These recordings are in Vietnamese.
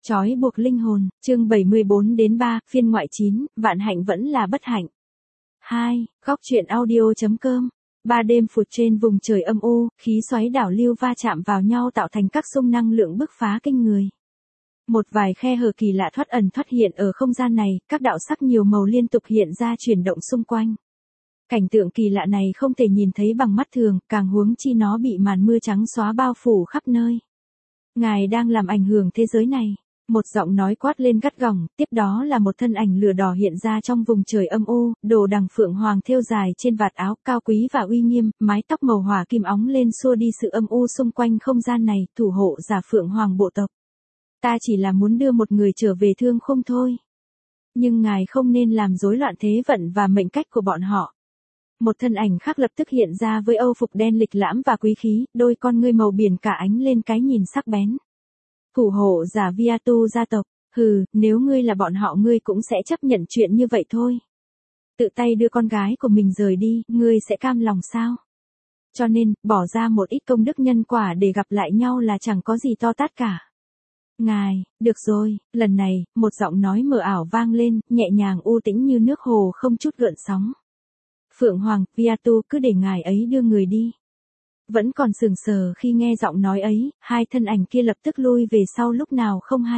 Trói buộc linh hồn, chương 74-3, phiên ngoại 9, vạn hạnh vẫn là bất hạnh. 2. Góc truyện audio.com. 3 đêm phụt trên vùng trời âm u, khí xoáy đảo lưu va chạm vào nhau tạo thành các xung năng lượng bức phá kinh người. Một vài khe hở kỳ lạ thoát ẩn thoát hiện ở không gian này, các đạo sắc nhiều màu liên tục hiện ra chuyển động xung quanh. Cảnh tượng kỳ lạ này không thể nhìn thấy bằng mắt thường, càng huống chi nó bị màn mưa trắng xóa bao phủ khắp nơi. Ngài đang làm ảnh hưởng thế giới này. Một giọng nói quát lên gắt gỏng, tiếp đó là một thân ảnh lửa đỏ hiện ra trong vùng trời âm u, đồ đằng phượng hoàng thêu dài trên vạt áo, cao quý và uy nghiêm, mái tóc màu hỏa kim óng lên xua đi sự âm u xung quanh không gian này, thủ hộ giả phượng hoàng bộ tộc. Ta chỉ là muốn đưa một người trở về Thương Khung thôi. Nhưng ngài không nên làm rối loạn thế vận và mệnh cách của bọn họ. Một thân ảnh khác lập tức hiện ra với âu phục đen lịch lãm và quý khí, đôi con ngươi màu biển cả ánh lên cái nhìn sắc bén. Thủ hộ giả Viatu gia tộc, nếu ngươi là bọn họ ngươi cũng sẽ chấp nhận chuyện như vậy thôi. Tự tay đưa con gái của mình rời đi, ngươi sẽ cam lòng sao? Cho nên, bỏ ra một ít công đức nhân quả để gặp lại nhau là chẳng có gì to tát cả. Ngài, được rồi, lần này, một giọng nói mờ ảo vang lên, nhẹ nhàng u tĩnh như nước hồ không chút gợn sóng. Phượng Hoàng, Viatu cứ để ngài ấy đưa người đi. Vẫn còn sững sờ khi nghe giọng nói ấy, hai thân ảnh kia lập tức lui về sau lúc nào không hay.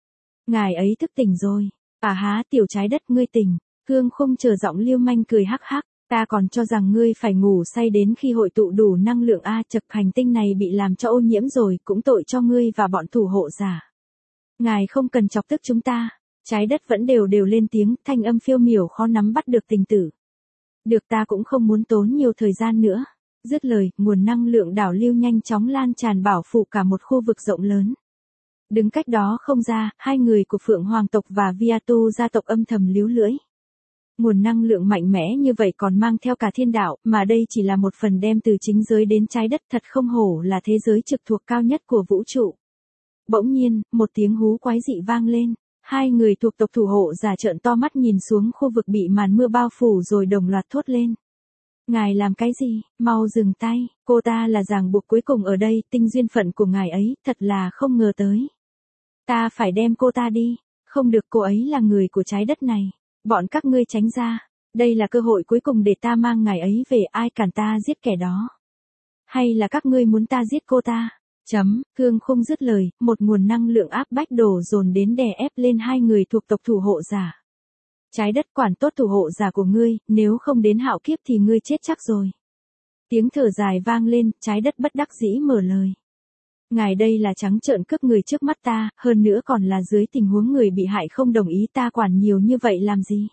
Ngài ấy thức tỉnh rồi. À há tiểu trái đất ngươi tỉnh. Thương Khung chờ giọng lưu manh cười hắc hắc. Ta còn cho rằng ngươi phải ngủ say đến khi hội tụ đủ năng lượng chật hành tinh này bị làm cho ô nhiễm rồi, cũng tội cho ngươi và bọn thủ hộ giả. Ngài không cần chọc tức chúng ta. Trái đất vẫn đều lên tiếng, thanh âm phiêu miểu khó nắm bắt được tình tử. Được, ta cũng không muốn tốn nhiều thời gian nữa. Dứt lời, nguồn năng lượng đảo lưu nhanh chóng lan tràn bảo phủ cả một khu vực rộng lớn. Đứng cách đó không ra, hai người của Phượng Hoàng tộc và Viatu gia tộc âm thầm líu lưỡi. Nguồn năng lượng mạnh mẽ như vậy còn mang theo cả thiên đạo, mà đây chỉ là một phần đem từ chính giới đến trái đất, thật không hổ là thế giới trực thuộc cao nhất của vũ trụ. Bỗng nhiên, một tiếng hú quái dị vang lên. Hai người thuộc tộc thủ hộ giả trợn to mắt nhìn xuống khu vực bị màn mưa bao phủ rồi đồng loạt thốt lên. Ngài làm cái gì, mau dừng tay, cô ta là ràng buộc cuối cùng ở đây, tinh duyên phận của ngài ấy, thật là không ngờ tới. Ta phải đem cô ta đi, không được, cô ấy là người của trái đất này, bọn các ngươi tránh ra, đây là cơ hội cuối cùng để ta mang ngài ấy về, ai cản ta giết kẻ đó. Hay là các ngươi muốn ta giết cô ta? Thương Khung dứt lời, một nguồn năng lượng áp bách đổ dồn đến đè ép lên hai người thuộc tộc thủ hộ giả. Trái đất quản tốt thủ hộ giả của ngươi, nếu không đến hạo kiếp thì ngươi chết chắc rồi. Tiếng thở dài vang lên, trái đất bất đắc dĩ mở lời. Ngài đây là trắng trợn cướp người trước mắt ta, hơn nữa còn là dưới tình huống người bị hại không đồng ý, ta quản nhiều như vậy làm gì?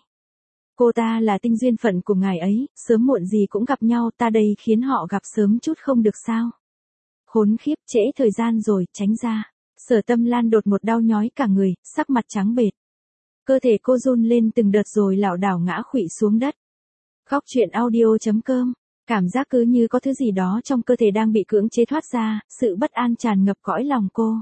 Cô ta là tinh duyên phận của ngài ấy, sớm muộn gì cũng gặp nhau, ta đây khiến họ gặp sớm chút không được sao? Khốn khiếp, trễ thời gian rồi, tránh ra. Sở Tâm Lan đột một đau nhói cả người, sắc mặt trắng bệch. Cơ thể cô run lên từng đợt rồi lảo đảo ngã khuỵu xuống đất. Góc truyện audio.com. Cảm giác cứ như có thứ gì đó trong cơ thể đang bị cưỡng chế thoát ra, sự bất an tràn ngập cõi lòng cô.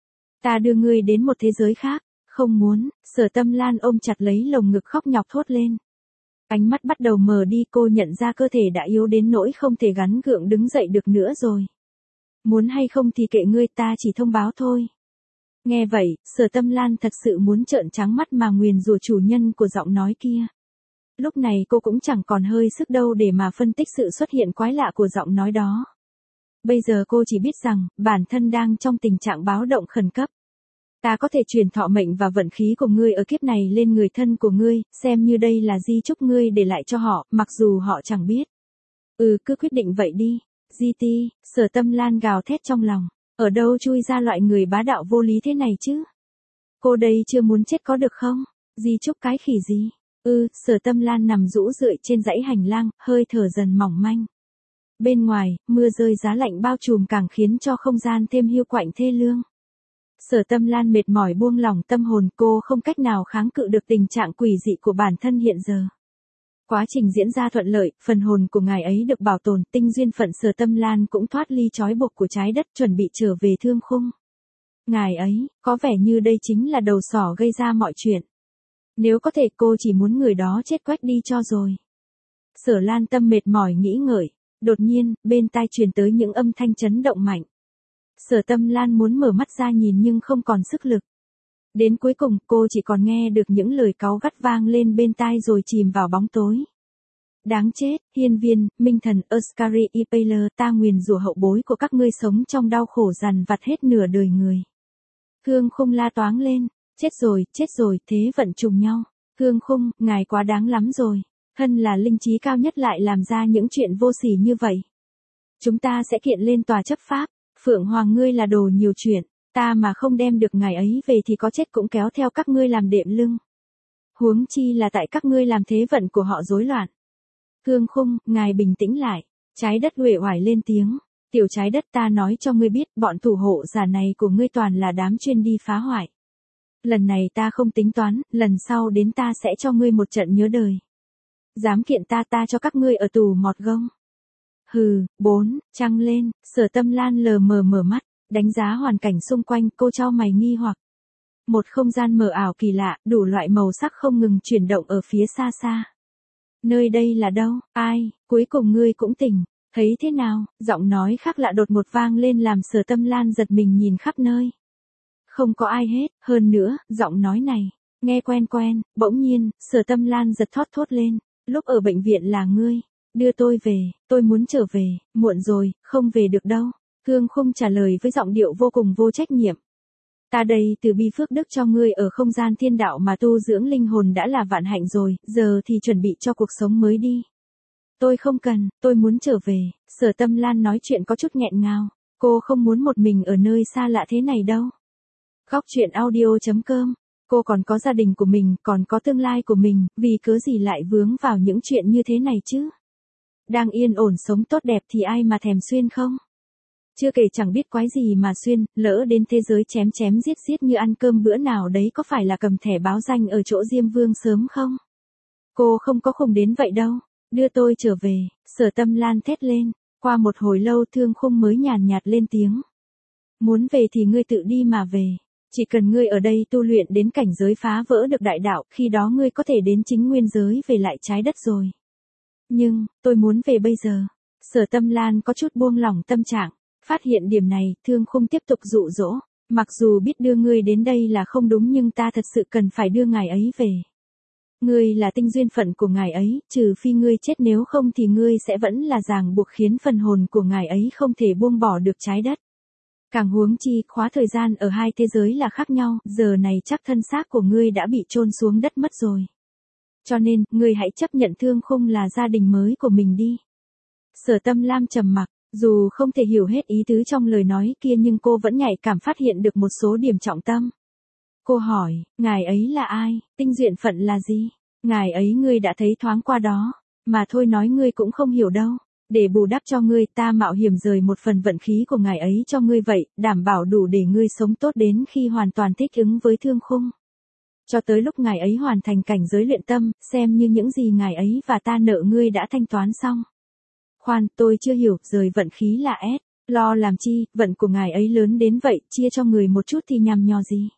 Ta đưa ngươi đến một thế giới khác, không muốn. Sở Tâm Lan ôm chặt lấy lồng ngực khóc nhọc thốt lên. Ánh mắt bắt đầu mờ đi, cô nhận ra cơ thể đã yếu đến nỗi không thể gắng gượng đứng dậy được nữa rồi. Muốn hay không thì kệ ngươi, ta chỉ thông báo thôi. Nghe vậy, Sở Tâm Lan thật sự muốn trợn trắng mắt mà nguyền rủa chủ nhân của giọng nói kia. Lúc này cô cũng chẳng còn hơi sức đâu để mà phân tích sự xuất hiện quái lạ của giọng nói đó. Bây giờ cô chỉ biết rằng, bản thân đang trong tình trạng báo động khẩn cấp. Ta có thể truyền thọ mệnh và vận khí của ngươi ở kiếp này lên người thân của ngươi, xem như đây là di chúc ngươi để lại cho họ, mặc dù họ chẳng biết. Cứ quyết định vậy đi. GT, Sở Tâm Lan gào thét trong lòng. Ở đâu chui ra loại người bá đạo vô lý thế này chứ? Cô đây chưa muốn chết có được không? Di chúc cái khỉ gì? Sở Tâm Lan nằm rũ rượi trên dãy hành lang, hơi thở dần mỏng manh. Bên ngoài, mưa rơi giá lạnh bao trùm càng khiến cho không gian thêm hiu quạnh thê lương. Sở Tâm Lan mệt mỏi buông lỏng tâm hồn, cô không cách nào kháng cự được tình trạng quỷ dị của bản thân hiện giờ. Quá trình diễn ra thuận lợi, phần hồn của ngài ấy được bảo tồn, tinh duyên phận Sở Tâm Lan cũng thoát ly trói buộc của trái đất, chuẩn bị trở về Thương Khung. Ngài ấy, có vẻ như đây chính là đầu sỏ gây ra mọi chuyện. Nếu có thể cô chỉ muốn người đó chết quách đi cho rồi. Sở Lan Tâm mệt mỏi nghĩ ngợi, đột nhiên, bên tai truyền tới những âm thanh chấn động mạnh. Sở Tâm Lan muốn mở mắt ra nhìn nhưng không còn sức lực. Đến cuối cùng cô chỉ còn nghe được những lời cáu gắt vang lên bên tai rồi chìm vào bóng tối. Đáng chết, hiên viên, minh thần, Oscari Ipaler, ta nguyền rủa hậu bối của các ngươi sống trong đau khổ dằn vặt hết nửa đời người. Thương Khung la toáng lên, chết rồi, thế vận trùng nhau. Thương Khung, ngài quá đáng lắm rồi. Thân là linh trí cao nhất lại làm ra những chuyện vô sỉ như vậy. Chúng ta sẽ kiện lên tòa chấp pháp. Phượng Hoàng ngươi là đồ nhiều chuyện, ta mà không đem được ngài ấy về thì có chết cũng kéo theo các ngươi làm đệm lưng. Huống chi là tại các ngươi làm thế vận của họ rối loạn. Thương Khung, ngài bình tĩnh lại. Trái đất uể oải lên tiếng. Tiểu trái đất, ta nói cho ngươi biết, bọn thủ hộ giả này của ngươi toàn là đám chuyên đi phá hoại. Lần này ta không tính toán, lần sau đến ta sẽ cho ngươi một trận nhớ đời. Dám kiện ta cho các ngươi ở tù mọt gông. Hừ, 4, trăng lên, Sở Tâm Lan lờ mờ mở mắt, đánh giá hoàn cảnh xung quanh, cô chau mày nghi hoặc. Một không gian mờ ảo kỳ lạ, đủ loại màu sắc không ngừng chuyển động ở phía xa xa. Nơi đây là đâu, ai, cuối cùng ngươi cũng tỉnh, thấy thế nào, giọng nói khác lạ đột ngột vang lên làm Sở Tâm Lan giật mình nhìn khắp nơi. Không có ai hết, hơn nữa, giọng nói này, nghe quen quen, bỗng nhiên, Sở Tâm Lan giật thót thốt lên, lúc ở bệnh viện là ngươi, đưa tôi về, tôi muốn trở về, muộn rồi, không về được đâu. Thương Khung trả lời với giọng điệu vô cùng vô trách nhiệm. Ta đây từ bi phước đức cho ngươi ở không gian thiên đạo mà tu dưỡng linh hồn đã là vạn hạnh rồi, giờ thì chuẩn bị cho cuộc sống mới đi. Tôi không cần, tôi muốn trở về. Sở Tâm Lan nói chuyện có chút nghẹn ngào, cô không muốn một mình ở nơi xa lạ thế này đâu. Góc truyện audio.com. Cô còn có gia đình của mình, còn có tương lai của mình, vì cớ gì lại vướng vào những chuyện như thế này chứ? Đang yên ổn sống tốt đẹp thì ai mà thèm xuyên không? Chưa kể chẳng biết quái gì mà xuyên, lỡ đến thế giới chém chém giết giết như ăn cơm bữa nào đấy có phải là cầm thẻ báo danh ở chỗ Diêm Vương sớm không? Cô không có khùng đến vậy đâu, đưa tôi trở về. Sở Tâm Lan thét lên, qua một hồi lâu Thương Khung mới nhàn nhạt lên tiếng. Muốn về thì ngươi tự đi mà về. Chỉ cần ngươi ở đây tu luyện đến cảnh giới phá vỡ được đại đạo, khi đó ngươi có thể đến chính nguyên giới về lại trái đất rồi. Nhưng, tôi muốn về bây giờ. Sở Tâm Lan có chút buông lỏng tâm trạng, phát hiện điểm này, Thương Khung tiếp tục dụ dỗ. Mặc dù biết đưa ngươi đến đây là không đúng nhưng ta thật sự cần phải đưa ngài ấy về. Ngươi là tinh duyên phận của ngài ấy, trừ phi ngươi chết nếu không thì ngươi sẽ vẫn là ràng buộc khiến phần hồn của ngài ấy không thể buông bỏ được trái đất. Càng huống chi, khóa thời gian ở hai thế giới là khác nhau, giờ này chắc thân xác của ngươi đã bị chôn xuống đất mất rồi. Cho nên, ngươi hãy chấp nhận Thương Khung là gia đình mới của mình đi. Sở Tâm Lam trầm mặc, dù không thể hiểu hết ý tứ trong lời nói kia nhưng cô vẫn nhạy cảm phát hiện được một số điểm trọng tâm. Cô hỏi, ngài ấy là ai, tinh duyên phận là gì? Ngài ấy ngươi đã thấy thoáng qua đó, mà thôi nói ngươi cũng không hiểu đâu. Để bù đắp cho ngươi ta mạo hiểm rời một phần vận khí của ngài ấy cho ngươi vậy, đảm bảo đủ để ngươi sống tốt đến khi hoàn toàn thích ứng với Thương Khung. Cho tới lúc ngài ấy hoàn thành cảnh giới luyện tâm, xem như những gì ngài ấy và ta nợ ngươi đã thanh toán xong. Khoan, tôi chưa hiểu, rời vận khí là S, lo làm chi, vận của ngài ấy lớn đến vậy, chia cho người một chút thì nhằm nhò gì.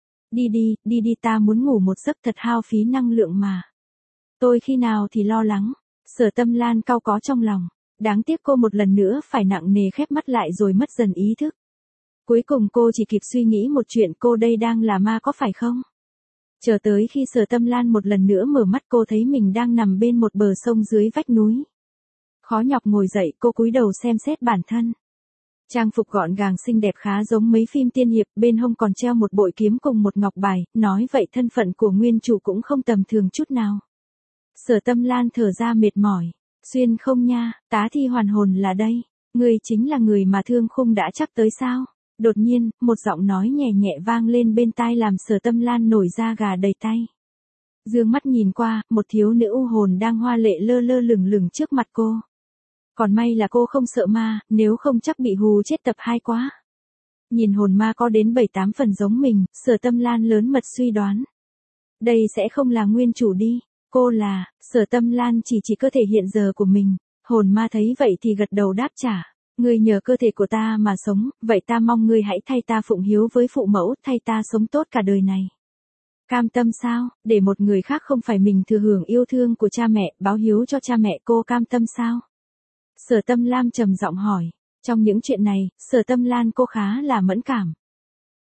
Đi ta muốn ngủ một giấc thật hao phí năng lượng mà. Tôi khi nào thì lo lắng. Sở Tâm Lan cau có trong lòng. Đáng tiếc cô một lần nữa phải nặng nề khép mắt lại rồi mất dần ý thức. Cuối cùng cô chỉ kịp suy nghĩ một chuyện, cô đây đang là ma có phải không? Chờ tới khi Sở Tâm Lan một lần nữa mở mắt cô thấy mình đang nằm bên một bờ sông dưới vách núi. Khó nhọc ngồi dậy cô cúi đầu xem xét bản thân. Trang phục gọn gàng xinh đẹp khá giống mấy phim tiên hiệp, bên hông còn treo một bội kiếm cùng một ngọc bài, nói vậy thân phận của nguyên chủ cũng không tầm thường chút nào. Sở Tâm Lan thở ra mệt mỏi. Xuyên không nha, tá thi hoàn hồn là đây. Người chính là người mà Thương Khung đã chắc tới sao? Đột nhiên, một giọng nói nhẹ nhẹ vang lên bên tai làm Sở Tâm Lan nổi da gà đầy tay. Dương mắt nhìn qua, một thiếu nữ u hồn đang hoa lệ lơ lơ lửng lửng trước mặt cô. Còn may là cô không sợ ma, nếu không chắc bị hù chết tập 2 quá. Nhìn hồn ma có đến 7-8 phần giống mình, Sở Tâm Lan lớn mật suy đoán. Đây sẽ không là nguyên chủ đi. Cô là, Sở Tâm Lan chỉ cơ thể hiện giờ của mình. Hồn ma thấy vậy thì gật đầu đáp trả. Ngươi nhờ cơ thể của ta mà sống, vậy ta mong ngươi hãy thay ta phụng hiếu với phụ mẫu, thay ta sống tốt cả đời này. Cam tâm sao, để một người khác không phải mình thừa hưởng yêu thương của cha mẹ, báo hiếu cho cha mẹ, cô cam tâm sao? Sở Tâm Lam trầm giọng hỏi. Trong những chuyện này, Sở Tâm Lan cô khá là mẫn cảm.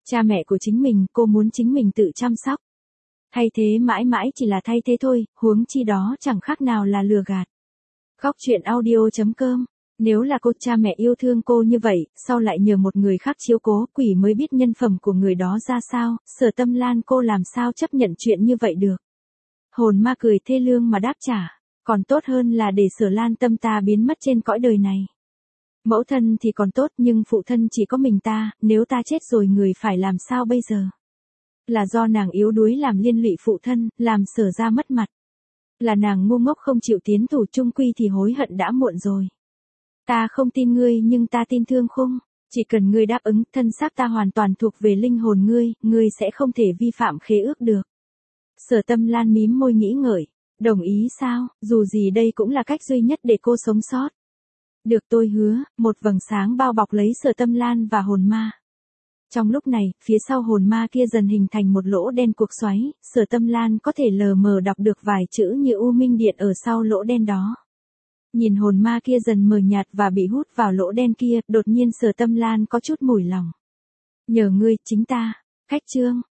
Cha mẹ của chính mình, cô muốn chính mình tự chăm sóc. Thay thế mãi mãi chỉ là thay thế thôi, huống chi đó chẳng khác nào là lừa gạt. Góc chuyện audio.com. Nếu là cô, cha mẹ yêu thương cô như vậy, sau lại nhờ một người khác chiếu cố, quỷ mới biết nhân phẩm của người đó ra sao, Sở Tâm Lan cô làm sao chấp nhận chuyện như vậy được. Hồn ma cười thê lương mà đáp trả, còn tốt hơn là để Sở Lan Tâm ta biến mất trên cõi đời này. Mẫu thân thì còn tốt nhưng phụ thân chỉ có mình ta, nếu ta chết rồi người phải làm sao bây giờ? Là do nàng yếu đuối làm liên lụy phụ thân, làm Sở ra mất mặt. Là nàng ngu ngốc không chịu tiến thủ, chung quy thì hối hận đã muộn rồi. Ta không tin ngươi nhưng ta tin Thương Khung. Chỉ cần ngươi đáp ứng, thân xác ta hoàn toàn thuộc về linh hồn ngươi sẽ không thể vi phạm khế ước được. Sở Tâm Lan mím môi nghĩ ngợi. Đồng ý sao, dù gì đây cũng là cách duy nhất để cô sống sót. Được, tôi hứa. Một vầng sáng bao bọc lấy Sở Tâm Lan và hồn ma. Trong lúc này, phía sau hồn ma kia dần hình thành một lỗ đen cuộc xoáy, Sở Tâm Lan có thể lờ mờ đọc được vài chữ như U Minh Điện ở sau lỗ đen đó. Nhìn hồn ma kia dần mờ nhạt và bị hút vào lỗ đen kia, đột nhiên Sở Tâm Lan có chút mủi lòng. Nhờ ngươi, chính ta. Khách chương.